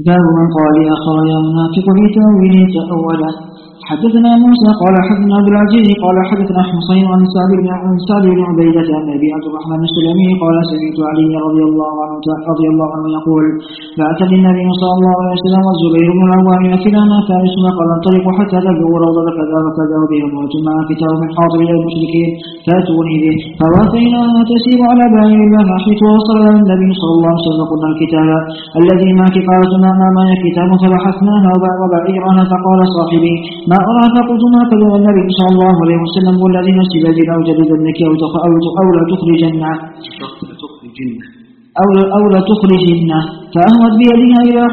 باب من قال آخر ينافق في تأويله تأوله. حدثنا موسى قال حدثنا عبد العزيز قال حدثنا حسين عن سعد بن عبيدة عن أبي عبد الرحمن السلمي قال سمعت علي رضي الله عنه يقول بعث للنبي صلى الله عليه وسلم والزبير بن العوام كلانا فارسنا قال انطلقوا حتى تبلغوا روضة كذا وكذا وبهم موت مع كتاب من حاضر إلى المشركين فاتوني به فوافيناها تسير على بعير الله حيث وصل إلى النبي صلى الله عليه وسلم قلنا الكتاب الذي معك قالت ما الكتاب فبحثناها وبعيرها فقال صاحبي ما أرى فقلت ما كذب النبي صلى الله عليه وسلم والذي نفسي بيده أو جلدنك أو لا تخرجنه فأهوت بيدها إلى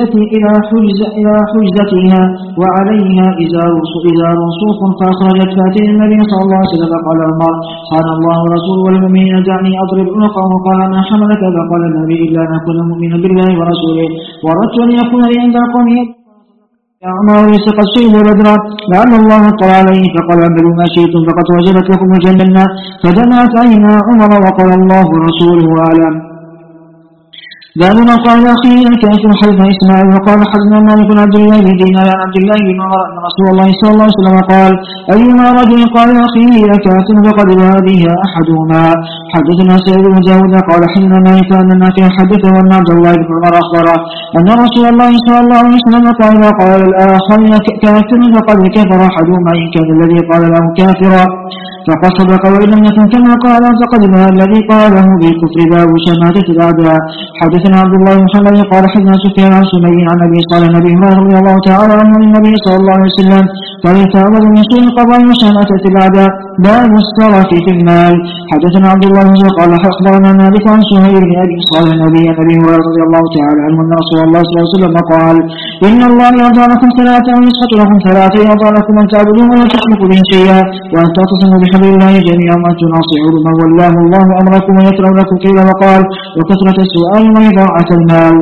حجزتها وعليها إزار صوف فأخرجت فاتين النبي صلى الله عليه وسلم فقال عمر قال الله ورسوله والمؤمنين دعني أضرب عنقه قال ما حملك فقال النبي إلا أن أكون مؤمنا بالله ورسوله وردت أن يكون لي عند قومي يا عمر ليس قد شهد بدرا لعل الله اطلع عليه فقال اعملوا ما شئتم فقد وجبت لكم الجنة فدمعت عينا عمر وقال الله ورسوله أعلم. باب ما قال أخيه كافر حلف إسماعيل وقال حزنا مالك بن عبد الله بن دينار عن عبد الله بن عمر أن رسول الله صلى الله عليه وسلم قال أيما رجل قال أخيه يا كافر فقد هذه أحدهما. حدثنا سعيد بن داود قال حزنا مالك أن نافع حدثه أن عبد الله بن عمر أخبره أن رسول الله صلى الله عليه وسلم قال الآخر كافر فقد كفر أحدهما إن كان الذي قال له كافرا فقد صدق وإن لم يكن كما قال فقد بها الذي قاله بالكفر باب شماتة الأعداء. حدثنا عبد الله بن محمد قال حدثنا سفيان عن سمي عن أبي صالح النبي رضي الله تعالى عنه النبي صلى الله عليه وسلم قال يتعوذ من سوء القضاء وشماتة الأعداء باب السرف في المال. حدثنا عبد الله بن قال أخبرنا مالك عن سهيل بن أبي صالح النبي رضي الله تعالى عنه أن رسول الله صلى الله عليه وسلم قال إن الله يرضى لكم ثلاثة ويسخط لكم ثلاثة يرضى لكم أن تعبدوا ولا تشركوا به شيئا وأن تعتصموا بحبل الله جميعا وأن تناصحوا بمن ولاه الله أمركم ويتروا لكم قيل وقال وكثرة السؤال وإضاعة المال.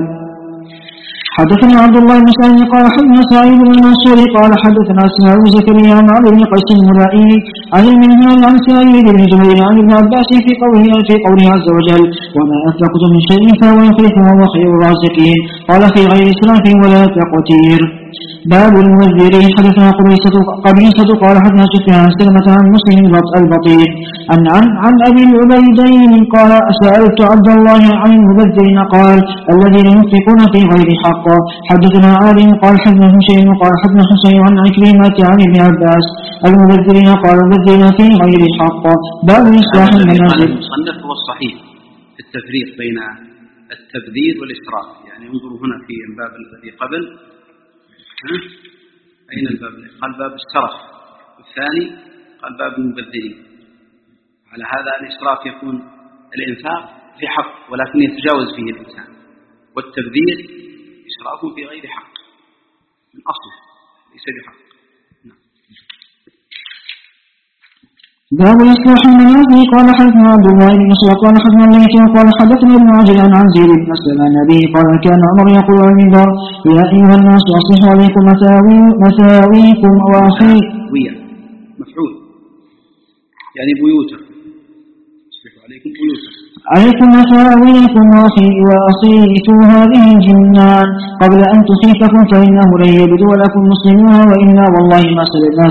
حدثنا عبد الله بن سعيد قال حدثنا سعيد بن المنصور قال حدثنا اسماعيل بن زكريا عن عمرو بن قيس المرائي عن المنهال عن سعيد بن جبير عن ابن عباس في قوله عز وجل وما أنفقتم من شيء فهو يخلفه وهو خير الرازقين قال في غير إسراف ولا تقتير. باب المنذرين. حدثنا قبيصة قال حدثنا سفيان سلمة عن مسلم البطيء عن أبي العبيدين قال سألت عبد الله عن المبذرين قال الذين ينفقون في غير حق. حدثنا عالم قال حدثنا حسين قال حدثنا حسين عن عكرمة عن ابن عباس المبذرين قال المبذرين في غير حق. باب إصلاح المنازل. المصنف هو الصحيح في التفريق بين التبذير والإسراف. يعني انظروا هنا في الباب الذي قبل أين الباب؟ قال باب السرف والثاني قال باب المبذرين. على هذا الإسراف يكون الإنفاق في حق ولكن يتجاوز فيه الإنسان والتبذير إسراف في غير حق من أصله ليس بحق. باب إصلاح المنازل. قال حدثنا عبد الله بن مسعود قال حدثنا الليث قال حدثنا ابن عجلان عن زيد بن أسلم عن أبيه قال كان عمر يقول عن المنبر يا أيها الناس أصلحوا عليكم مثاويكم مفعول يعني بيوتكم أصلحوا عليكم بيوتكم عليكم مثاويكم وأصيتوا هذه الجنان قبل أن تصيبكم فإنه لن يبدو لكم مسلمون وإنا والله ما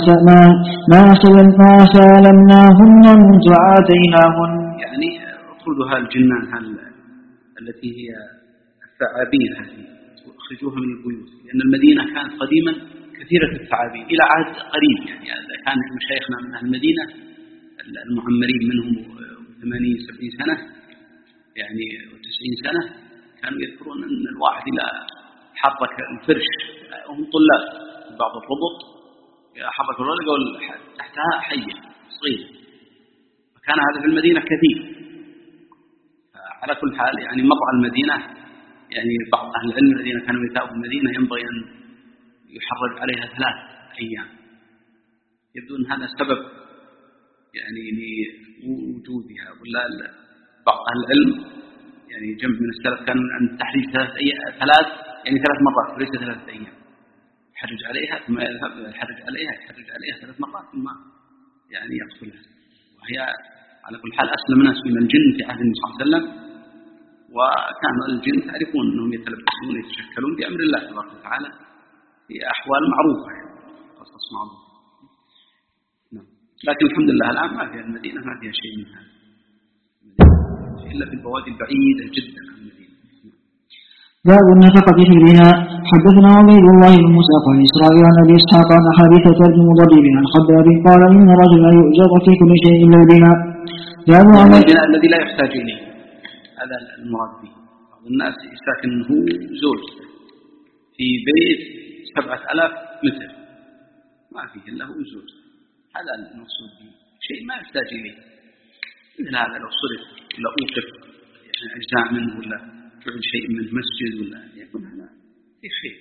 سلمناهن منذ عاتيناهن. يعني اخرجوها الجنان التي هي الثعابين هذه اخرجوها من البيوت لأن المدينة كانت قديما كثيرة الثعابين إلى عهد قريب. يعني كان مشايخنا من أهل المدينة المعمرين منهم 80-70 سنة يعني 90 سنة كانوا يذكرون أن الواحد إذا حرك الفرش وهم طلاب بعض الربط حرك الرجل يقول تحتها حية صغيرة وكان هذا في المدينة كثير. على كل حال يعني مطعم المدينة يعني بعض أهل العلم الذين كانوا يتابعوا المدينة ينبغي أن يحرج عليها 3 أيام. يبدو أن هذا سبب يعني لوجودها ولا بعض أهل العلم يعني جمع من السلف كان عن التحريج 3 مرات وليس 3 أيام. يحرج عليها ثم يذهب يحرج عليها 3 مرات ثم يعني يقتلها. وهي على كل حال أسلم ناس من الجن في عهد النبي صلى الله عليه وسلم وكان الجن تعرفون أنهم يتلبسون يتشكلون بأمر الله تبارك وتعالى في أحوال معروفة، يعني قصص معروفة. نعم. لكن الحمد لله الآن ما فيها المدينة ما فيها شيء من هذا إلا في البوادي البعيدة جدا عن المدينة. باب النفقة في البناء. حدثنا عبيد الله بن موسى قال إسرائيل عن أبي إسحاق عن حارثة بن مضرب عن خباب قال إن رجلا يؤجر في كل شيء إلا البناء. البناء الذي لا يحتاج إليه، هذا المراد به. بعض الناس يساكن هو زوج في بيت 7000 متر ما فيه إلا هو زوج، هذا المقصود به شيء ما يحتاج إليه. مثل هذا لو صرف ولا أوقف يعني أجزاء منه ولا فعل شيء من مسجد ولا يكون هذا في خير.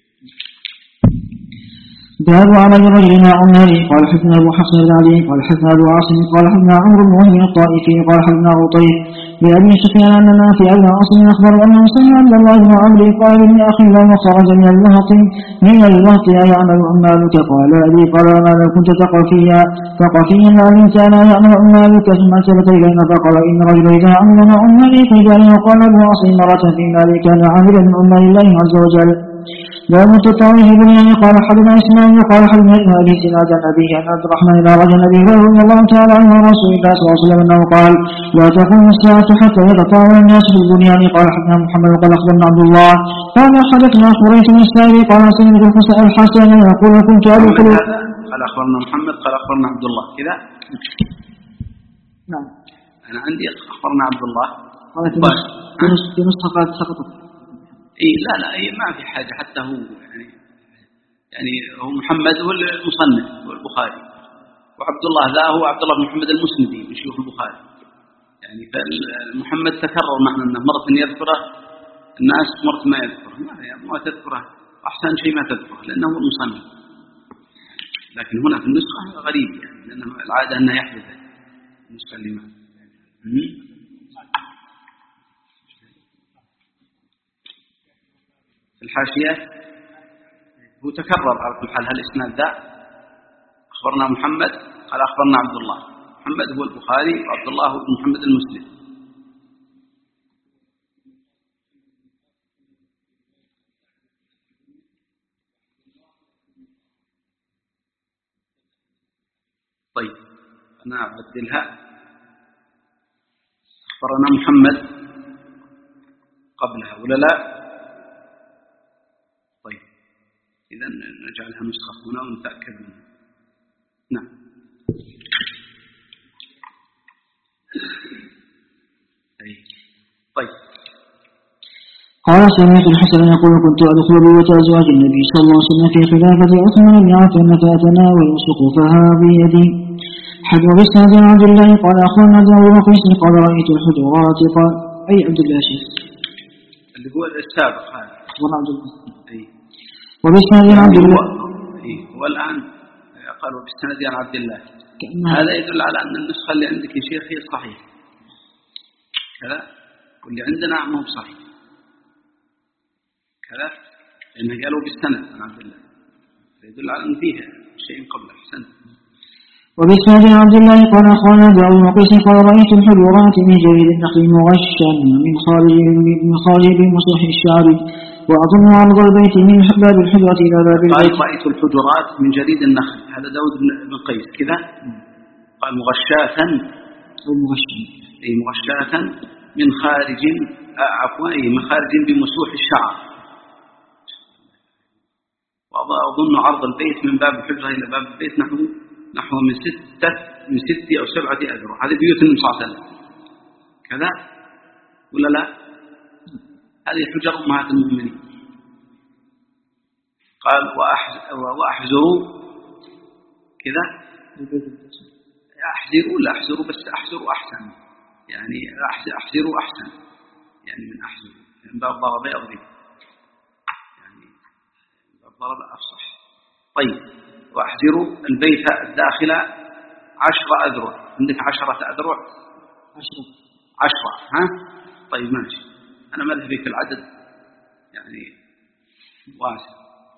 باب عمل الرجل مع عماله. قال حدثنا ابو حفص بن علي قال حدثنا ابو عاصم قال حدثنا عمرو بن وهب الطائفي قال حدثنا ابو طيب بأبي سفيان أن نافع بن عاصم أخبر أنه سمع عبد الله بن عمرو قال لابن أخي له خرج من الوهط يعمل عمالك قال أبي قال ما لو كنت ثقفيا علمت ألا يعمل عمالك ثم سلت إلينا فقال إن رجل إذا عمل مع عماله فجاء وقال ابو عاصم مرة في مالك كان عاملا من عمال الله عز وجل. لا متطاوله بنيان قال حدثنا إسماعيل قال حدثنا ابن أبي سناد عن أبيه عن عبد الرحمن إلى رجل النبي رضي الله تعالى عنه رسول الله صلى الله عليه وسلم أنه قال لا تقوم الساعة حتى يتطاول الناس في البنيان. قال حدثنا محمد قال أخبرنا عبد الله قال حدثنا قريش بن السائب قال سمعت الحسن يقول كنت أدخل. قال أخبرنا محمد قال أخبرنا عبد الله كذا. نعم أنا عندي أخبرنا عبد الله في نسخة سقطت. لا ما في حاجة حتى هو يعني هو محمد هو المصنف هو البخاري، وعبد الله ذا هو عبد الله بن محمد المسندي من شيوخ البخاري. يعني فمحمد تكرر معنى أنه مرة يذكره الناس مرة ما يذكره، ما تذكره أحسن شيء ما تذكره لأنه هو المصنف. لكن هنا في النسخة غريب يعني لأنه العادة أنه يحدث النسخة اللي معه. الحاشية هو تكرر على كل حال هالإسناد ذا. أخبرنا محمد قال أخبرنا عبد الله. محمد هو البخاري وعبد الله هو محمد المسلم. طيب أنا أبدلها. أخبرنا محمد قبلها ولا لا؟ طيب إذن نجعلها نسخة هنا ونتأكد منها. نعم. طيب قال سمعت الحسن يقول كنت أدخل بيوت أزواج النبي صلى الله عليه وسلم في خلافة عثمان بن عفان فأتناول سقوفها بيدي. حدث بإسناد عبد الله قال أخبرنا عبد الله بن قيس قال رأيت الحجرات قال أي عبد الله شيخ اللي هو السابق هذا أخبرنا عبد الله. وبإسناد عبد الله والآن قالوا بإسناد عبد الله. هذا يدل على أن النسخة اللي عندك يا شيخ هي صحيح كذا، واللي عندنا ما هو صحيح كذا، لأنه قالوا بالسند عن عبد الله يدل على أن فيها شيء قبل السند. وبإسناد عبد الله قال أخبرنا داود بن قيس قال رأيت الحجرات من جريد النخل مغشا من خارج بمصلح الشعر وأظن عرض البيت من باب الحجرة إلى باب البيت. قال رأيت الحجرات من جريد النخل، هذا داود بن قيس كذا. قال مغشاة مغشاة من خارج من خارج بمسوح الشعر، وأظن عرض البيت من باب الحجرة إلى باب البيت نحو من 6 أو 7 أذرع. هذه بيوت النبي صلى الله عليه وسلم كذا ولا لا؟ هذه حجر أمهات المؤمنين. قال وأحزروا كذا، أحزروا لا أحزروا بس أحزروا أحسن، يعني أحزروا أحسن يعني من أحزروا من باب ضرب يضرب، يعني باب ضرب أفصح. طيب وأحزروا البيت الداخل 10 أذرع. عندك 10 أذرع 10 ها؟ طيب ماشي. أنا مذهبي في العدد يعني واسع،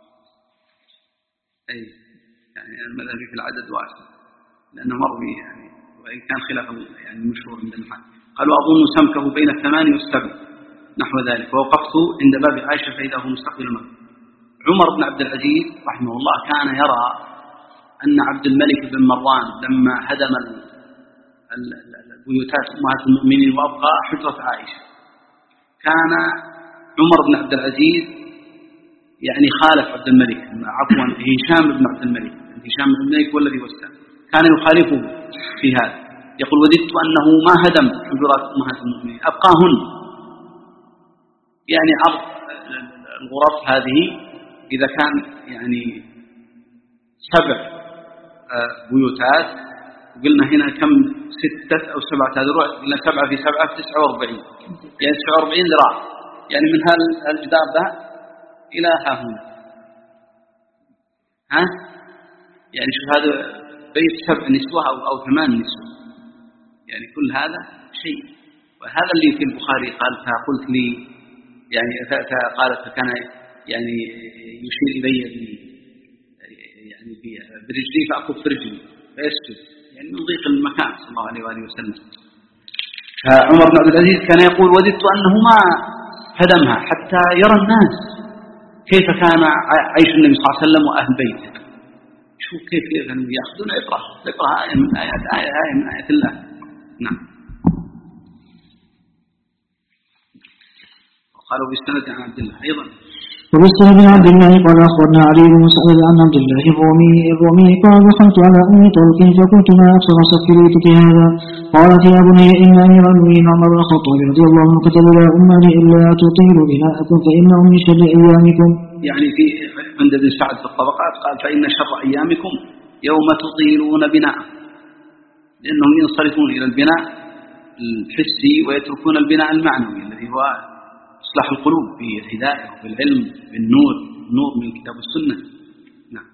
يعني مذهبي في العدد واسع لأنه مروي يعني وإن كان خلاف يعني المشهور عند المحل. قالوا أظن سمكه بين 8 و7 نحو ذلك. ووقفت عند باب عائشة فإذا هو مستقبل المغرب. عمر بن عبد العزيز رحمه الله كان يرى أن عبد الملك بن مروان لما هدم البيوتات أمهات المؤمنين وأبقى حجرة عائشة، كان عمر بن عبد العزيز يعني خالف عبد الملك، عفوا هشام بن عبد الملك، هشام بن الملك هو الذي وسع، كان يخالفه في هذا، يقول وددت أنه ما هدم حجرات أمهات المؤمنين أبقاهن، يعني عرض الغرف هذه إذا كان يعني 7 بيوتات، وقلنا هنا كم 6 أو 7 أذرع، قلنا 7 في 7 في 49، يعني 49 ذراع، يعني من هالجدار ده إلى ها هنا، يعني شوف هذا بيت 7 نسوة أو 8 نسوة، يعني كل هذا شيء. وهذا اللي في البخاري قال فقلت لي يعني قالت فكان يعني يشير إلي يعني برجلي فأكف رجلي فيسجد، يعني من ضيق المكان صلى الله عليه وآله وسلم. فعمر بن عبد العزيز كان يقول وددت أنه ما هدمها حتى يرى الناس كيف كان عيش النبي صلى الله عليه وسلم وأهل بيته، شوف كيف كانوا يأخذون عبرة آية من آيات الله. نعم. وقالوا بالسند عن عبد الله أيضا. وبالسند عن عبد الله قال أخبرنا علي بن مسعود عن عبد الله الرومي قال دخلت على أم طلق فقلت ما أكثر سكريتك هذا؟ قالت يا بني إن أمير المؤمنين عمر بن الخطاب رضي الله عنه كتب لا أمني إلا تطيلوا بناءكم فإنه من شر أيامكم. يعني في عند ابن سعد في الطبقات قال فإن شر أيامكم يوم تطيلون بناءكم، لأنهم ينصرفون إلى البناء الحسي ويتركون البناء المعنوي الذي هو إصلاح القلوب بالهداية وبالعلم بالنور، النور من كتاب السنة. نعم.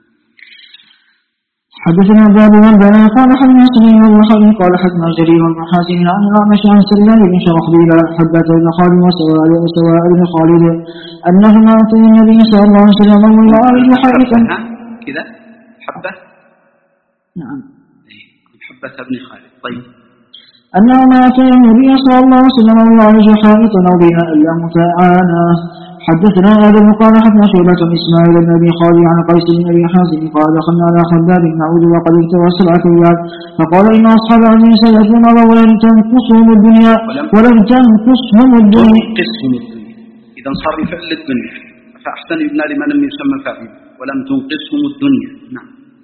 حدثنا باب من بنى قال حدثنا سليم بن حرب قال حدثنا جرير بن حازم عن الأعمش عن سلام بن شرحبيل حبة بن خالد وسواء بن خالد أنهما أتوا النبي صلى الله عليه وسلم والله حائطا كذا حبة. نعم. حبة بن خالد. طيب. أنهما أتوا النبي صلى الله عليه وسلم والله حائطا أو بناء له فأعاناه. حدثنا آدم قال حدثنا شعبة بن إسماعيل بن أبي خالد عن قيس بن أبي حازم قال دخلنا على خباب نعود وقد اكتوى 7 أيام فقال إن أصحاب عزيز سيكون ولم تنقصهم الدنيا إذا صار بفعل الدنيا فأحسن يبنى لما لم يسمى فاعل ولم تنقصهم الدنيا. نعم.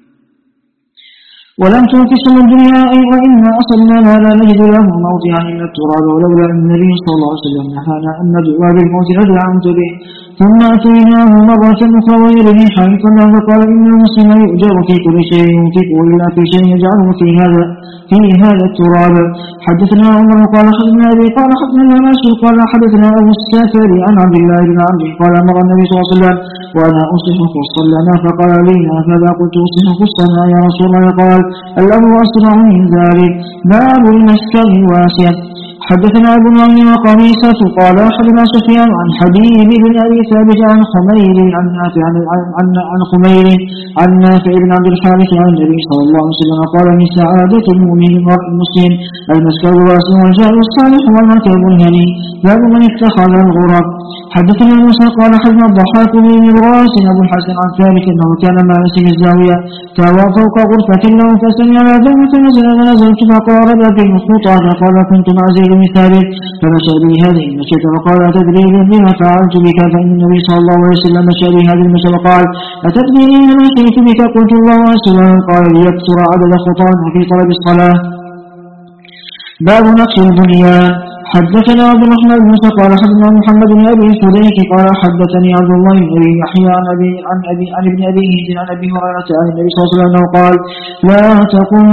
ولم تنقصهم الدنيا أي وإنا أصلنا ما لا نجد له موضعا إلا التراب ولولا أن النبي صلى الله عليه وسلم نهانا أن ندعو بالموت ندعمت به. ثم أتيناه مرة أخرى ويرني حائطا له فقال إن المسلم يؤجر في كل شيء ينفقه إلا في شيء يجعله في هذا التراب. حدثنا عمر قال حدثنا أبي قال حدثنا ماشي قال حدثنا أبو السافر عن عبد الله بن عمرو قال أمر النبي صلى الله عليه وسلم وأنا أصلح فصا لنا فقال لي هكذا قلت أصلح فصا يا رسول الله قال الأمر أسرع من ذلك باب المسكن واسع. حدثنا ابن معين وقميصة قال حدثنا سفيان عن حبيب بن أبي ثابت عن خمير عن نافع عن خمير عن نافع بن عبد الحارث عن النبي صلى الله عليه وسلم قال من سعادة المؤمن المسلم المسكن الواسع والجار الصالح والمركب الهني باب من اتخذ الغرب. حدثنا موسى قال حدثنا الضحاك بن الغاس أبو الحسن عن ثابت أنه كان مع نسم الزاوية تاوى فوق غرفة له فسمع الأذان فنزلت فقارب بالمخطوطة قال كنت مع زيد بن ثابت فمشى بي هذه المشية وقال أتدري بما فعلت بك فإن النبي صلى الله عليه وسلم مشى بي هذه المشية وقال أتدري إن مشيت بك قلت الله وسلم قال ليكثر عدد خطانا في طلب الصلاة. باب نقش البنيان. حدثنا عبد الرحمن بن موسى قال حدثنا محمد بن ابي الحديث قال حدثني عبد الله بن ابي يحيى عن ابن ابي هند عن ابي هريره عن النبي صلى الله عليه وسلم قال لا تقوم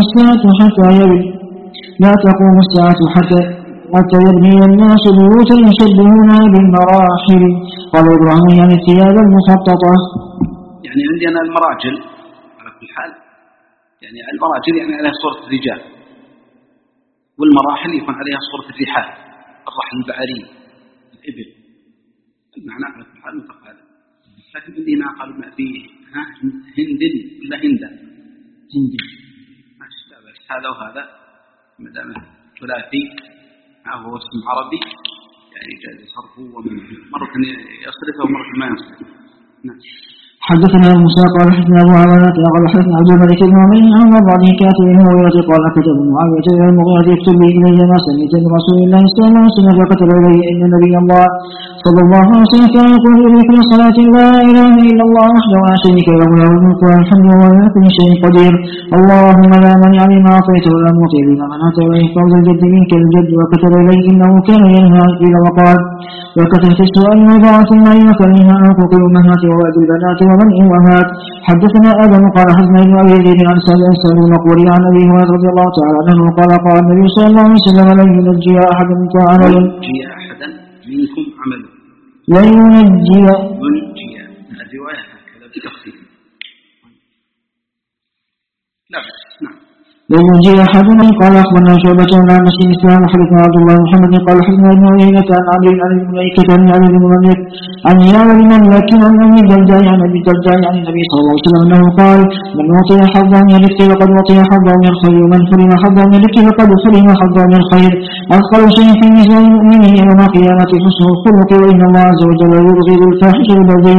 الساعه حتى يبني الناس بيوتا يشبهونها بالمراحل. قال ابراهيم يعني الثياب المخططه. يعني عندي انا المراجل على كل حال، يعني المراجل يعني عليها صوره الرجال، والمراحل يكون عليها صورة الرحال، الرحل البعري الإبل، المعنى على كل حال متقارب. لكن عندنا قالوا ما فيه هند ولا هندا ماشي لا بأس، هذا وهذا ما دام ثلاثي هو اسم عربي يعني جاز صرفه مرة يصرفه ومرة ما يصرفه. نعم. حدثنا موسى قال حدثنا ابو عوانة قال حدثنا عبد الملك بن عمر عن بعضه كاتب المغيرة قال كتب معاوية الى المغيرة يكتب لي الي ما سمعت من رسول الله صلى الله عليه وسلم فكتب الي ان نبي الله صلى الله عليه وسلم كان يقول في كل صلاة لا اله الا الله وحده لا شريك له له الملك والحمد وهو على كل شيء قدير اللهم لا مانع لما اعطيت ولا معطي لما منعت واليه فوز الجد منك الجد. وكتب الي انه كان ينهى قيل وقال. وكتبت السؤال وضاعت المال وكلمها عن حقوق الامهات ووعد البنات ومن امهات. حدثنا ادم قال حزنا بن ابي ذئب عن سعد المقبوري عن ابي هريره رضي الله تعالى عنه قال قال النبي صلى الله عليه وسلم لن ينجي احدا منكم عمل لن ينجي الروايه هكذا بالتخفيف. لا بأس. نعم. لن ينجي احد من قال اخبرنا شعبة عن مسلم الاسلام وحدثنا عبد الله بن محمد قال حدثنا ابن عيينة عن عمرو عن الملائكة عن علي بن مملك عن يار المملك عن ابي الدرداء عن ابي الدرداء عن النبي صلى الله عليه وسلم انه قال من اعطي حظا من الرزق فقد اعطي حظا من الخير ومن حرم حظا من الرزق فقد حرم حظا من الخير. اثقل شيء في ميزان المؤمنين يوم القيامة حسن الخلق وان الله عز وجل يبغض الفاحش البذيء.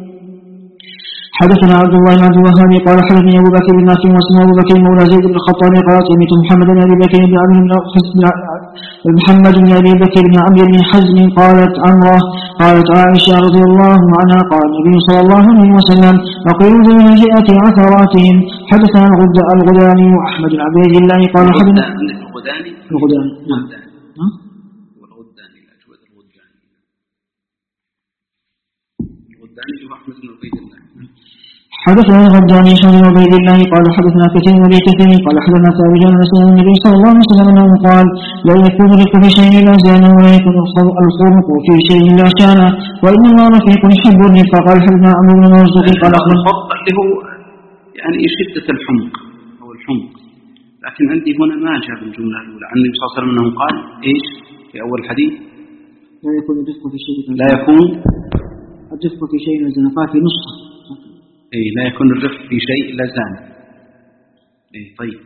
حدثنا عبد الله بن عبد الوهاب قال حدثني ابو بكر بن نافع واسمه ابو بكر مولى زيد بن الخطاب قال سمعت محمد بن ابي بكر بن عمرو بن محمد بن ابي بكر بن عمرو بن حزم قالت عمره قالت عائشه رضي الله عنها قال النبي صلى الله عليه وسلم اقيل بين جئه عثراتهم. حدثنا الغداني واحمد بن عبد الله قال حدثنا الغداني نعم حدثنا الغداني بن عبيد الله قال حدثنا كثير بن كثير قال حدثنا ثابت عن النبي صلى الله عليه وسلم انه قال لا يكون الرزق في شيء الا زانه ولا يكون الخلق في شيء الا شانه وان الله رفيق يحب الرفق. قال حدثنا عمرو بن مرزوق قال الخلق اللي هو يعني شده الحمق او الحمق، لكن عندي هنا ما جاء بالجمله الاولى عن النبي صلى الله عليه وسلم انه قال ايش في اول الحديث؟ لا يكون الرزق في شيء لا يكون الرزق في شيء الا زانه في نسخه لا يكون الرفق في شيء لا زان. طيب.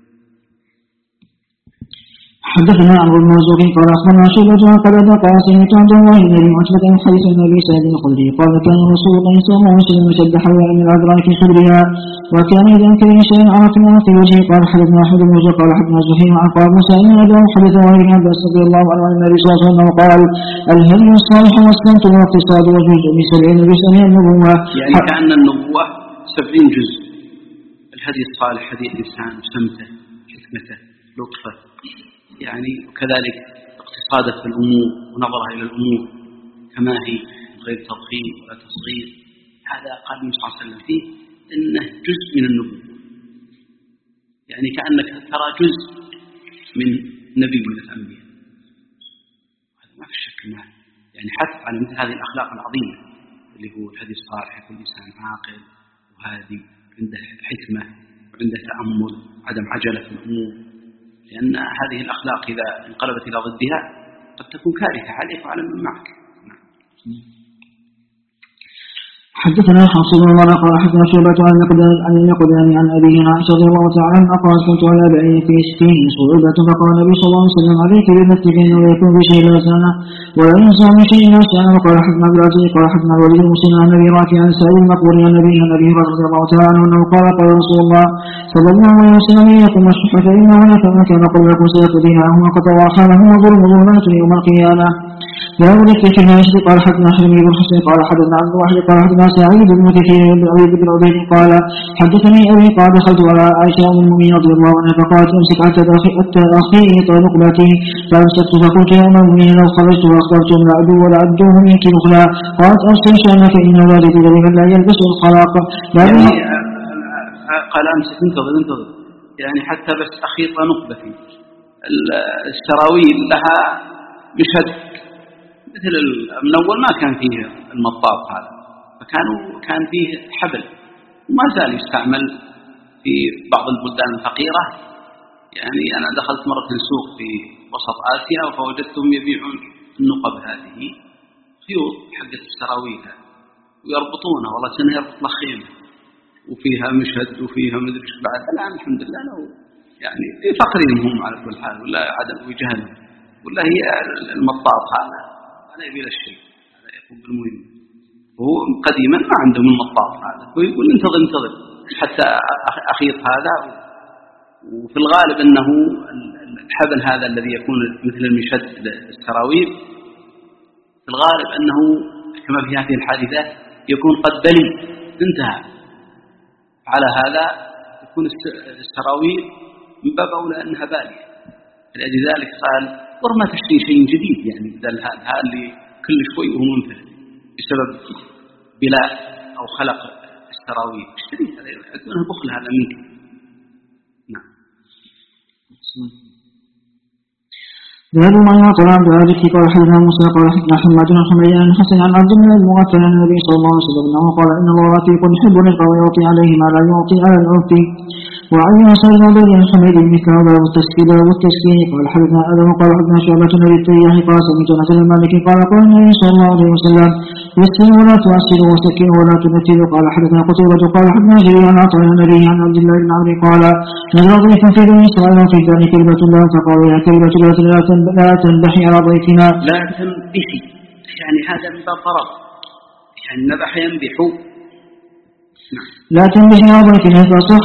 حدثنا عمرو بن مرزوق قال اخبرنا شعبة قال قال سمعت عبد الله بن ابي عتبة عن حديث النبي سعيد الخدري قال كان رسول الله صلى الله عليه وسلم يشد حياء من العذراء في صدرها وكان اذا كان شيء عرفنا في وجهه. قال حدثنا احمد بن مرزوق قال حدثنا زهير عن قال موسى ان اباه حدث عن ابن عباس رضي الله عنه عن النبي صلى الله عليه وسلم قال الهدي الصالح والصمت والاقتصاد والجزء من 70 جزءا من النبوة. يعني كأن النبوة 70 جزء. الهدي الصالح هدي الإنسان سمته حكمته لطفه يعني، وكذلك اقتصاده في الأمور ونظرها إلى الأمور كما هي غير تضخيم ولا تصغير. هذا قال النبي صلى الله عليه وسلم فيه إنه جزء من النبوة، يعني كأنك ترى جزء من نبي من الأنبياء. هذا ما في شك معه، يعني حث على مثل هذه الأخلاق العظيمة اللي هو الهدي الصالح. يكون الإنسان عاقل وهادي عنده حكمة وعنده تأمل وعدم عجلة في الأمور، لأن هذه الأخلاق إذا انقلبت إلى ضدها قد تكون كارثة عليك وعلى من معك. حدثنا حفص بن عمر قال حدثنا شعبة عن النقدان عن أبيه عائشة رضي الله تعالى عنها قالت كنت على بعير في فيه صعوبة فقال النبي صلى الله عليه وسلم عليك بالنفس فإنه لا يكون بشيء لا سنة ولا ينسى من شيء لا سنة. وقال حدثنا عبد العزيز قال حدثنا الوليد المسلم عن أبي رافع عن سعيد المقبوري عن أبيه عن أبي هريرة رضي الله تعالى عنه أنه قال قال رسول الله صلى الله عليه وسلم إياكم والشح فإنه هلك من كان قبلكم سيقضينهم وقطع أرحامهم وظلم ظلمات يوم القيامة. لا ذكر في الناس قال حدثنا حميد بن حسين قال حدثنا عبد الواحد قال حدثنا سعيد بن كثير بن عبيد بن عبيد قال حدثني أبي قال دخلت على عائشة أم المؤمنين رضي الله عنها فقالت امسك حتى أخي نقلتي فامسكت فقلت يا أم المؤمنين لو خرجت وأخبرتهم لعدوا ولعدوه منك نخلا. قالت أرسل شأنك إن ذلك لمن لا يلبس الخلاق. يعني قال امسك انتظر يعني حتى بس أخيط نقلتي. السراويل لها مشهد مثل من أول ما كان فيه المطاط هذا، كان فيه حبل وما زال يستعمل في بعض البلدان الفقيرة. يعني أنا دخلت مرة سوق في وسط آسيا فوجدتهم يبيعون النقب هذه خيوط حقت السراويل ويربطونها، والله كأنه يربط له خيمة وفيها مشهد وفيها مدري ايش بعد. الآن الحمد لله لو يعني فقرهم هم على كل حال ولا عدم وجهلهم ولا هي المطاط هذا هذا يبي له الشيء، هذا يقوم بالمهم. وهو قديما ما عنده من مطاط هذا، ويقول انتظر حتى أخيط هذا. وفي الغالب أنه الحبل هذا الذي يكون مثل المشد للسراويل في الغالب أنه كما في هذه الحادثات يكون قد بلي انتهى. على هذا يكون السراويل من باب أولى أنها بالية. لذلك قال ورما تشتري شيء جديد يعني بدل هذا اللي كل شوي وهو منفرد بسبب بلاء أو خلق السراويل، اشتري هذا يكون بخل هذا منك. نعم. ذهب ما يعطل عبد العزيز قال حدثنا موسى قال حدثنا حماد بن حميد عن حسن عن عبد الله المغفل عن النبي صلى الله عليه وسلم انه قال ان الله رفيق يحب الرزق ويعطي عليه ما لا يعطي على العرف. وعن سعيد بن عبد الحميد مثل باب التسكين قال حدثنا ادم قال حدثنا شعبة بن التياح قال سمعت انس بن مالك قال قال النبي صلى الله عليه وسلم يسروا ولا تعسروا وسكنوا ولا تنفروا. قال حدثنا قتيبة قال حدثنا جرير عن عطاء النبي عن عبد الله بن عمرو قال نزل ضيف في بني اسرائيل وفي ذلك كلمة الله فقال يا كلمة لا تنبحي على ضيفنا. لا تنبحي يعني هذا من باب طرف، يعني نبح ينبح. لا تنبحي على ضيفنا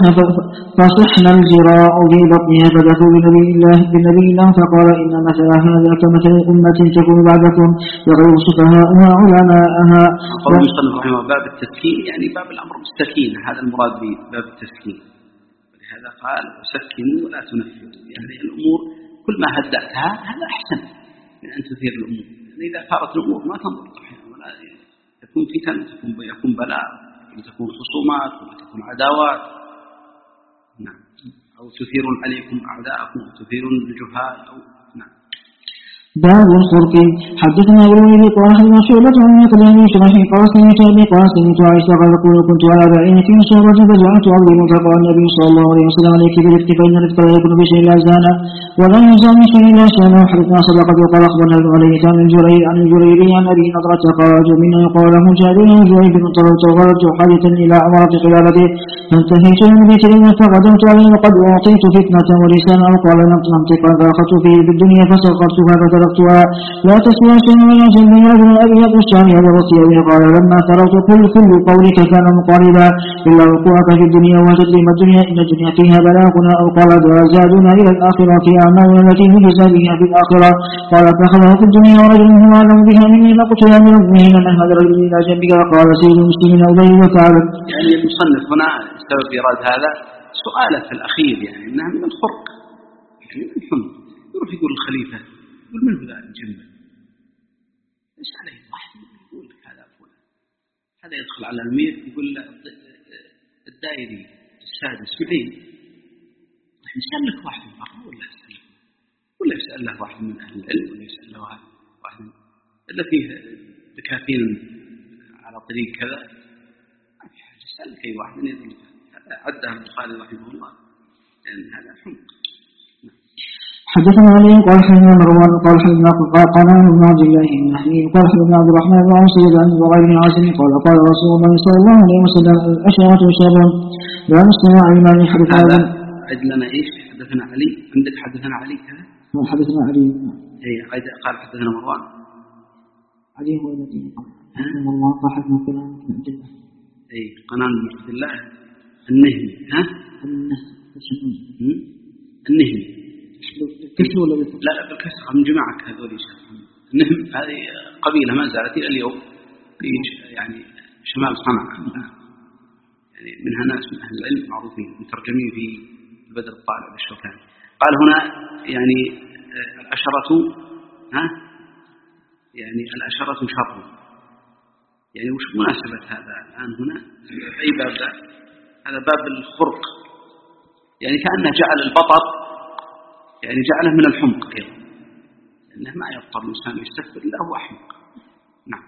فصحنا الجراء في بطنها فدخلوا بالنبي الله فقال إن مثل هذا كمثل أمة تكون بعدكم يغير سفهاؤها علماءها. قول المصنف رحمه باب التسكين يعني باب الأمر بالسكينة، هذا المراد به باب التسكين. ولهذا قال وسكنوا ولا تنفروا، يعني الأمور كل ما هدأتها هذا أحسن من أن تثير الأمور. يعني إذا ثارت الأمور ما تنظر ولا تكون فتن، يكون بلاء، تكون خصومات وتكون عداوات. نعم. أو تثير عليكم أعداءكم وتثيرون الجهال أو نعم. باب الخرق. حدثنا ابن قال حدثنا شعبة عن يقين شرح قال سمعت أبي قال سمعت عائشة قال كنت على بعين في شعبة فجعلت أضرب فقال النبي صلى الله عليه وسلم عليك بالرفق فإن الرفق لا يكون بشيء لا زانه ولا ينزع من شيء لا شانه. حدثنا صدقة وقال أخبرنا ابن علي عن الجريري عن أبي نضرة قال منا يقال له جابر وجرير بن طلبت وغلبت حادثا إلى عمر في خلالته فانتهيت من بيت الله فغدوت عليه وقد أعطيت فتنة ولسانا وقال نمطقا فأخذت فيه بالدنيا فسقرتها فتركتها لا تسوى شيء ولا جنب رجل أبيض الشامي بالرصيب قال لما فرغت كل قولك كان مقاربا إلا وقوعك في الدنيا وتدريم الدنيا إن الدنيا فيها بلاغنا أو قال زادنا إلى الآخرة في أعمالنا التي نجزى بها في الآخرة قال فأخذه في الدنيا ورجل هو أعلم بها مني لقتل من أمه من هذا الرجل إلى جنبك قال سيد المسلمين أبي وتعالى. يعني المصنف هنا سبب إيراد هذا سؤاله في الأخير يعني إنها من الخرق يعني من الحمد. يروح يقول الخليفة يقول من هذا الجنب ايش عليه واحد يقول لك هذا فلان، هذا يدخل على الأمير يقول له الدائري السادس معين يسأل لك واحد من برا ولا يسأل له واحد من أهل العلم ولا يسأل له واحد إلا فيه دكاكين على طريق كذا ما في حاجة يسأل لك أي واحد من يدل. هذا عدها البخاري رحمه الله لأن هذا حمق. حدثنا علي قال حدثنا مروان قال حدثنا قنان بن عبد الله النحوي قال حدثنا عبد الرحمن بن عاصم عن زهير بن عاصم قال قال رسول الله صلى الله عليه وسلم الأشرة شر لا مسلم علما. حدثنا عدلنا ايش؟ حدثنا علي عندك حدثنا علي كذا؟ حدثنا علي اي قال حدثنا مروان. علي هو الذي قال مروان قال حدثنا قنان بن عبد الله. اي قنان بن عبد الله النهمي. ها؟ النهمي كسر ولا بالكسر؟ لا بالكسر من جماعة هذول النهم هذه قبيلة ما زالت إلى اليوم في يعني شمال صنعاء يعني منها ناس من أهل العلم معروفين مترجمين في البدر الطالع للشوكاني. قال هنا يعني الأشرة يعني الأشرة شر يعني وش مناسبة هذا الآن هنا أي باب هذا باب الخرق يعني كأنه جعل البطر يعني جعله من الحمق أيضا لأنه ما يبطل الإنسان يستكبر إلا هو أحمق. نعم.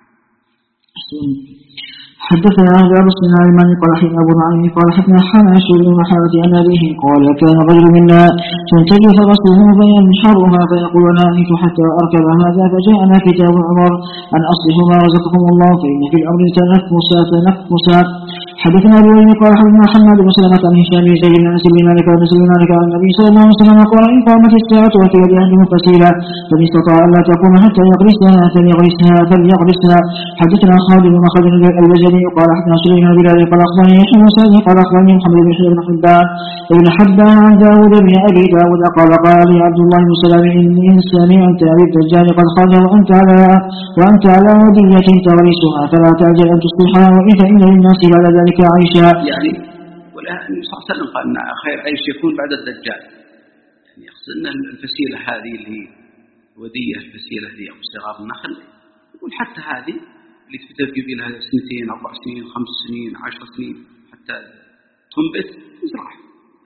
حدثنا عن أبي سليمان قال حدثنا أبو نعيم قال حدثنا حناش بن محمد عن أبيه قال كان رجل منا تنتج فرسه فينحرها فيقول نائت حتى أركب هذا فجاءنا كتاب عمر أن أصلحوا ما رزقكم الله فإن في الأمر تنفسا. حدثنا أبو أيوب قال حدثنا محمد بن سلمة عن هشام بن زيد بن أنس بن مالك وأنس بن مالك عن النبي صلى الله عليه وسلم قال إن قامت الساعة وفي يد أحدهم فسيلة فمن استطاع أن لا تقوم حتى فليغرسها. حدثنا خالد بن مخلد البجلي قال حدثنا سليمان بن بلال قال أخبرني يحيى بن سعد قال أخبرني محمد بن حبان عن داود بن أبي داود قال لي عبد الله بن سلام إني سمعت أبي الدجال قد خرج وأنت على ودية تغرسها فلا تعجل أن تصلحها وإن فإن للناس بعد ذلك عيشا. يعني ولا النبي صلى الله عليه وسلم قال أن خير عيش يكون بعد الدجال، يعني يقصد أن الفسيلة هذه اللي هي ودية، الفسيلة هذه أو صغار النخل، يقول حتى هذه اللي تبقي لها 2 4 سنين 5 سنين 10 سنين حتى تنبت تزرعها.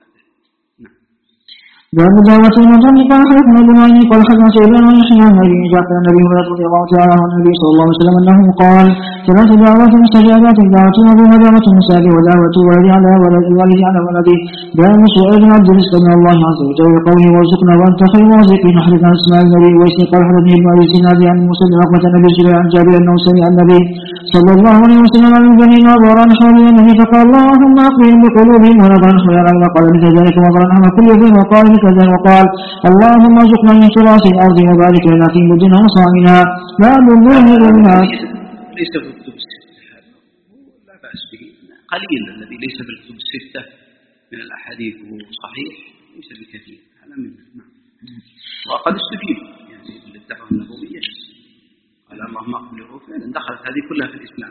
باب دعوة المظلوم قال حدثنا ابن معين قال حدثنا سفيان عن يحيى عن ابي جعفر عن ابي هريره رضي الله تعالى عن النبي صلى الله عليه وسلم انه قال 3 دعوات مستجابات دعوة المظلوم ودعوة المسافر ودعوة الولد على ولده باب سؤال عبد الرزق من الله عز وجل قوله وارزقنا وانت خير الرازقين. حدثنا اسماعيل النبي ويسر قال حدثني ابن ابي زناد عن موسى بن عقبة عن ابي زبير عن جابر انه سمع النبي صلى الله عليه وسلم عن البنين وضران حول النبي فقال اللهم اقبلهم بقلوبهم ونظرا حول قال مثل ذلك وضرا نحن كل ذين وقال مثل ذلك وقال اللهم ارزقنا من تراث الارض وبارك لنا في مدنا وصائنا. باب الظلم والناس ليس في الكتب الستة، لا بأس به، قليل الذي ليس في الكتب الستة من الأحاديث صحيح ليس بكثير، هذا منه. وقد استجيب يعني للدعوة النبوية قال اللهم اقبله فعلا دخلت هذه كلها في الإسلام.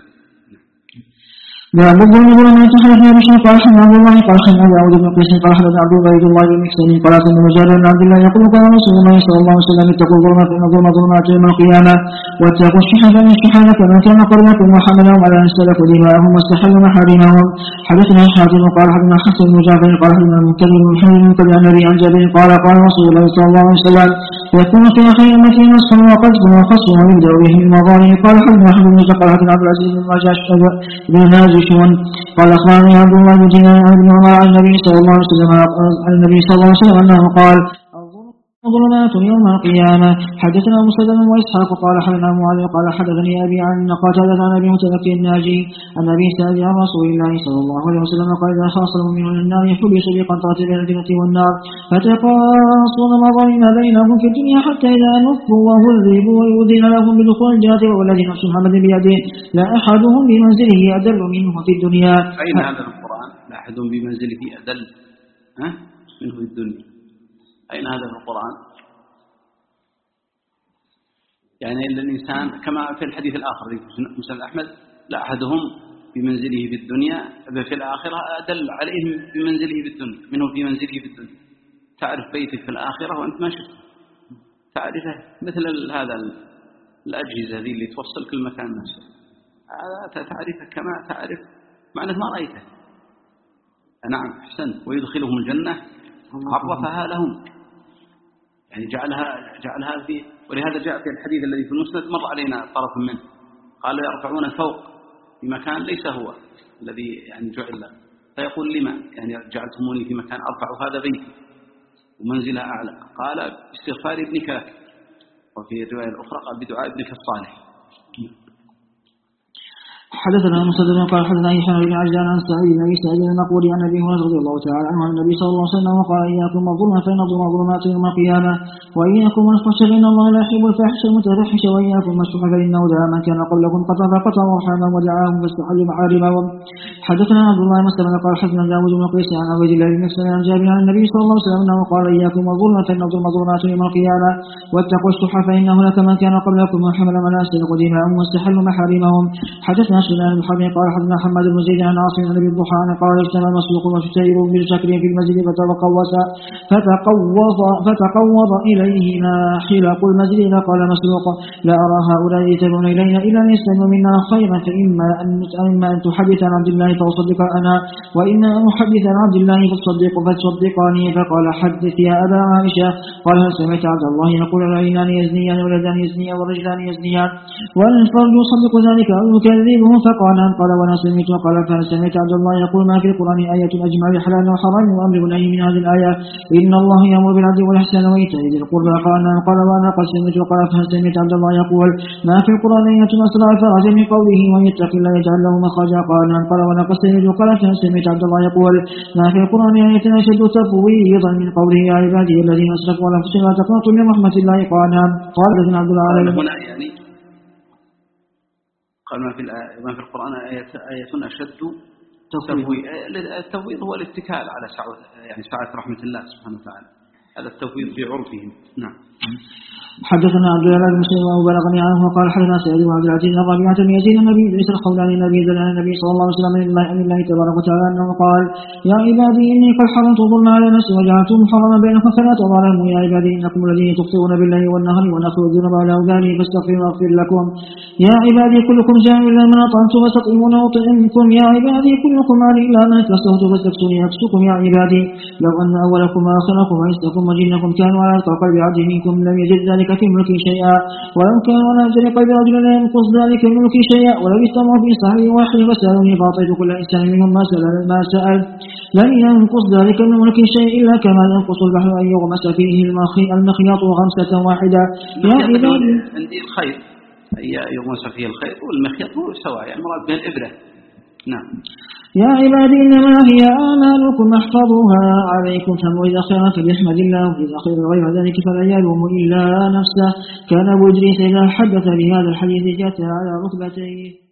باب الظلم والناس حدثنا بشير قال حدثنا عبد الله قال حدثنا داود بن قيس قال حدثنا عبد الله بن مكسن قال سمع جابر بن عبد الله يقول قال رسول الله صلى الله عليه وسلم اتقوا الظلم فإن الظلم ظلمات يوم القيامة واتقوا الشح فإن الشح كما كان قرنكم وحملهم على أن سلكوا دماءهم واستحلوا محارمهم. حدثنا حاتم قال حدثنا حسن بن جعفر قال حدثنا المنكدر بن حي المنكدر عن النبي عن جابر قال قال رسول الله صلى الله عليه وسلم يكون في خير أمتي نصح وقذف وخصم ويبدأ بهم المظالم. قال حدثنا حدثنا بن قال حدثنا عبد العزيز بن ناجشون قال أخبرني عبد الله بن دينار عن ابن عمر عن النبي صلى الله عليه وسلم أنه قال ظلمات يوم القيامة. حدثنا مسلم وإسحاق قال حدثنا معاذ قال حدثني أبي عن قتادة عن أبي متوكل الناجي عن أبي سعيد عن رسول الله صلى الله عليه وسلم قال إذا خاص المؤمن النار يحبس بقنطرة بين الجنة والنار فتقاصون مظالم بينهم في الدنيا حتى إذا نفوا وهذبوا ويؤذن لهم بدخول الجنة والذي نفس محمد بيده لا أحدهم بمنزله أدل منه في الدنيا. أين هذا القرآن؟ لا أحد بمنزله أدل منه في الدنيا. أين هذا في القرآن؟ يعني الإنسان كما في الحديث الآخر في مسند أحمد لا أحدهم بمنزله في الدنيا في الآخرة أدل عليهم بمنزله في الدنيا منه في منزله في الدنيا. تعرف بيتك في الآخرة وأنت ما شفت تعرفه، مثل هذا الأجهزة ذي اللي توصل كل مكان نفسه، هذا تعرفه كما تعرف مع أنك ما رأيته. نعم أحسن. ويدخلهم الجنة عرفها لهم، يعني جعلها في، ولهذا جاء في الحديث الذي في المسند مر علينا طرف منه قال يرفعون فوق في مكان ليس هو الذي يعني جعل، فيقول لما يعني جعلتموني في مكان أرفع هذا بيتي ومنزلها أعلى؟ قال باستغفار ابنك، وفي الرواية الأخرى قال بدعاء ابنك الصالح. حدثنا مسدد قال حدثنا هشام بن عجلان عن سعيد بن ابي سعيد المقبول عن ابي هريره رضي الله تعالى عنه عن النبي صلى الله عليه وسلم قال اياكم الظلم فان الظلم ظلمات يوم القيامه واياكم الفحش فان الله لا يحب الفاحش المتفحش واياكم السحر فانه دعا من كان قبلكم قطع ارحامهم ودعاهم فاستحلوا محارمهم. حدثنا عبد الله مسلم قال حدثنا داود بن قيس عن عبد الله بن مسلم عن جابر عن النبي صلى الله عليه وسلم انه قال اياكم الظلم فان الظلم ظلمات يوم القيامه واتقوا السحر فانه لك من كان قبلكم وحمل مناسك دماءهم واستحلوا محارمهم. حدثنا سفيان بن حرب قال حدثنا حماد بن زيد عن عاصم بن ابي الضحى قال اجتمع مسروق وشتير بشكل في المسجد فتقوض اليهما حلق المسجد قال مسروق لا ارى هؤلاء يتبعون الينا الا ان يستمعوا منا خيرا فاما ان تحدث عن عبد الله فاصدق انا واما ان احدث عن عبد الله فتصدقاني. فقال حدث يا ابا عائشه قال هل سمعت عبد الله يقول العينان يزنيان واليدان يزنيان والرجلان يزنيان والفرج يصدق ذلك او يكذبه سمعتم فقال نعم قال وأنا سمعت قال فهل سمعت عبد الله يقول ما في القرآن آية أجمع بحلال وحرام وأمر بنهي من هذه الآية إن الله يأمر بالعدل والإحسان وإيتاء ذي القربى قال نعم قال وأنا قد سمعت قال فهل سمعت عبد الله يقول ما في القرآن آية أسرع فرج من قوله ومن يتق الله يجعل له مخرجا قال نعم قال وأنا قد سمعت قال فهل سمعت عبد الله يقول ما في القرآن آية أشد تفويضا من قوله يا عبادي الذين أسرفوا على أنفسهم لا تقنطوا من رحمة الله قال نعم قال ابن عبد الله هنا يعني قال ما في القرآن آية أشد تفويض. التفويض هو الاتكال على سعة رحمة الله سبحانه وتعالى، هذا التفويض في عرفهم. نعم. حدثنا عبد الله بن مسلم وبلغني عنه وقال حدثنا سعيد بن عبد العزيز الربيعة بن يزيد النبي عيسى الخولاني النبي زل عن النبي صلى الله عليه وسلم من الله تبارك وتعالى أنه قال يا عبادي إني قد حرمت الظلم على نفسي وجعلته محرما بينكم فلا تظالموا يا عبادي إنكم الذين تخطئون بالليل والنهار ونخلوا الذنوب على أوزانه فاستغفروا واغفر لكم يا عبادي كلكم جاء إلا من أطعمت فاستطعمون أطعمكم يا عبادي كلكم عالي إلا من كسوت فاستكسوني أكسكم يا عبادي لو أن أولكم وآخركم وإنسكم وجنكم كانوا على قلب عبد منكم لم يجد ذلك في ملك شيئا ولو كانوا على أجل قلب رجل لا ينقص ذلك من ملك شيئا ولو اجتمعوا في صحيح واحد فسألوني فأعطيت كل إنسان منهم ما سأل لن ينقص ذلك من ملك شيء إلا كما ينقص البحر أن يغمس فيه المخيط غمسة واحدة يا عبادي عندي الخيط يغمس فيه الخيط والمخيط هو سواء يعني مراد به الإبرة. نعم. يا عبادي إنما هي آمالكم احفظوها عليكم فمن إذا خير فليحمد الله وإذا خير غير ذلك فلا يلوم إلا نفسه. كان أبو إدريس إذا حدث بهذا الحديث جاء على ركبتيه.